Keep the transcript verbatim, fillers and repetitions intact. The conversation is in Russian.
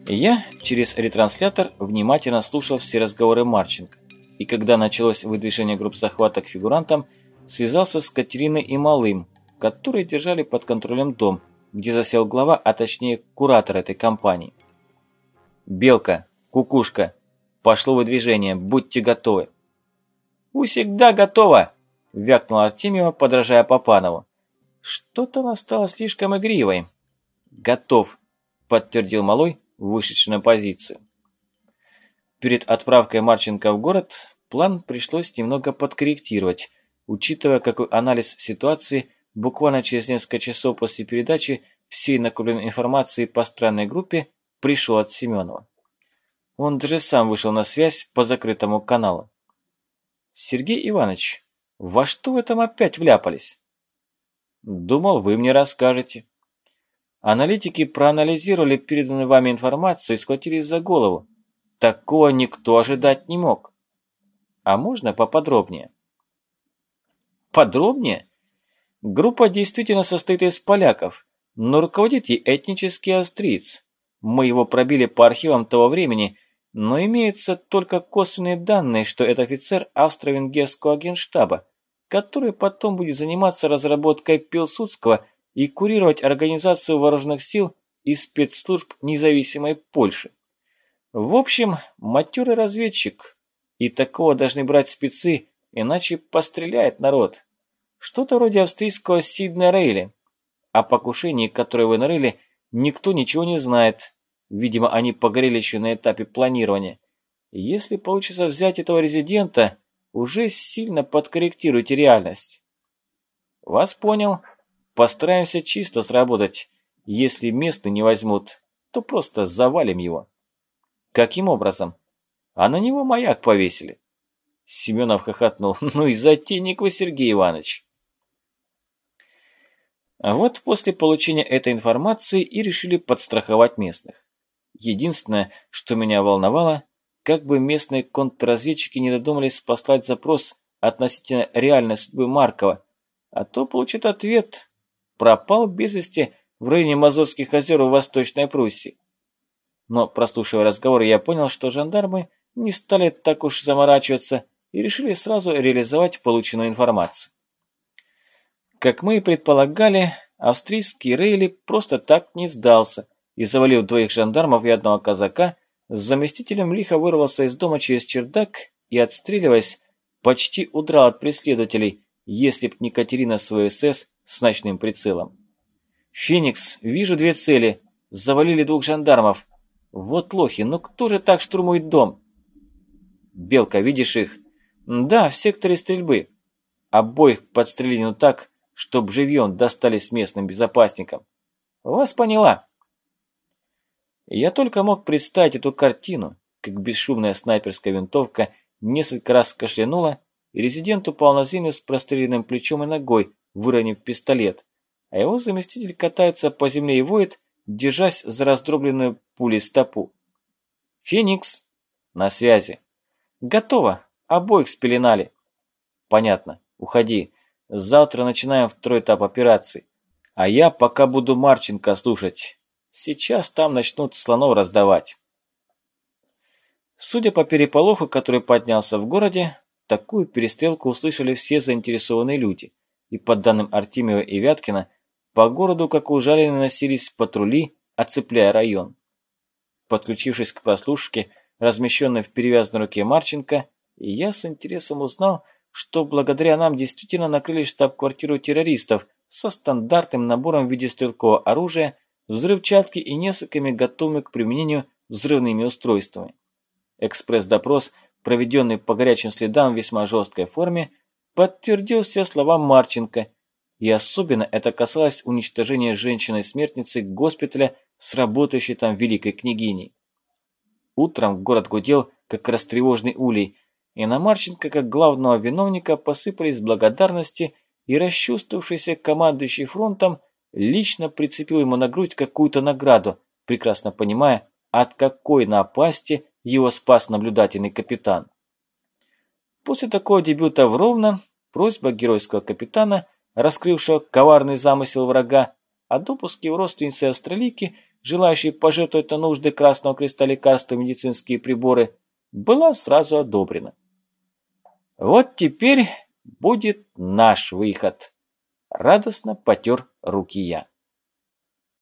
Я через ретранслятор внимательно слушал все разговоры Марченко, и когда началось выдвижение групп захвата к фигурантам, связался с Катериной и Малым, которые держали под контролем дом, где засел глава, а точнее куратор этой компании. «Белка, Кукушка, пошло выдвижение, будьте готовы». «Усегда готово!» – вякнула Артемьева, подражая Папанову. «Что-то она стала слишком игривой». «Готов», – подтвердил Малой, вышедший на позицию. Перед отправкой Марченко в город план пришлось немного подкорректировать, учитывая, какой анализ ситуации буквально через несколько часов после передачи всей накопленной информации по странной группе пришел от Семенова. Он даже сам вышел на связь по закрытому каналу. «Сергей Иванович, во что вы там опять вляпались?» «Думал, вы мне расскажете». Аналитики проанализировали переданную вами информацию и схватились за голову. Такого никто ожидать не мог. А можно поподробнее? Подробнее? Группа действительно состоит из поляков, но руководит ей этнический австриец. Мы его пробили по архивам того времени, но имеются только косвенные данные, что это офицер австро-венгерского генштаба, который потом будет заниматься разработкой Пилсудского и курировать организацию вооруженных сил и спецслужб независимой Польши. В общем, матерый разведчик, и такого должны брать спецы, иначе постреляет народ. Что-то вроде австрийского Сиднея Рейли. О покушении, которое вы нарыли, никто ничего не знает. Видимо, они погорели еще на этапе планирования. Если получится взять этого резидента, уже сильно подкорректируйте реальность. Вас понял. Постараемся чисто сработать. Если местные не возьмут, то просто завалим его. Каким образом? А на него маяк повесили. Семенов хохотнул. Ну и затейник вы, Сергей Иванович. А вот после получения этой информации и решили подстраховать местных. Единственное, что меня волновало, как бы местные контрразведчики не додумались послать запрос относительно реальной судьбы Маркова, а то получит ответ: пропал без вести в районе Мазовских озер в Восточной Пруссии. Но, прослушивая разговор, я понял, что жандармы не стали так уж заморачиваться и решили сразу реализовать полученную информацию. Как мы и предполагали, австрийский Рейли просто так не сдался и, завалив двоих жандармов и одного казака, с заместителем лихо вырвался из дома через чердак и, отстреливаясь, почти удрал от преследователей, если б не Катерина свой СС с ночным прицелом. «Феникс, вижу две цели. Завалили двух жандармов. Вот лохи, ну кто же так штурмует дом?» «Белка, видишь их?» «Да, в секторе стрельбы. Обоих подстрелили, ну так, чтоб живьем достались местным безопасникам. Вас поняла». Я только мог представить эту картину, как бесшумная снайперская винтовка несколько раз кашлянула, и резидент упал на землю с простреленным плечом и ногой, выронив пистолет, а его заместитель катается по земле и воет, держась за раздробленную пулей стопу. «Феникс!» «На связи!» «Готово! Обоих спеленали!» «Понятно. Уходи. Завтра начинаем второй этап операции. А я пока буду Марченко слушать. Сейчас там начнут слонов раздавать». Судя по переполоху, который поднялся в городе, такую перестрелку услышали все заинтересованные люди, и по данным Артемьева и Вяткина, по городу, как ужаленные, носились патрули, оцепляя район. Подключившись к прослушке, размещенной в перевязанной руке Марченко, я с интересом узнал, что благодаря нам действительно накрыли штаб-квартиру террористов со стандартным набором в виде стрелкового оружия, взрывчатки и несколькими готовыми к применению взрывными устройствами. Экспресс-допрос, проведенный по горячим следам в весьма жесткой форме, подтвердил все слова Марченко, и особенно это касалось уничтожения женщины-смертницы госпиталя с работающей там великой княгиней. Утром город гудел, как растревоженный улей, и на Марченко, как главного виновника, посыпались благодарности, и расчувствовавшийся командующий фронтом лично прицепил ему на грудь какую-то награду, прекрасно понимая, от какой напасти его спас наблюдательный капитан. После такого дебюта в Ровно просьба геройского капитана, раскрывшего коварный замысел врага, о допуске в родственницы австралийки желающий пожертвовать на нужды Красного Креста лекарства и медицинские приборы, была сразу одобрена. Вот теперь будет наш выход. Радостно потер руки я.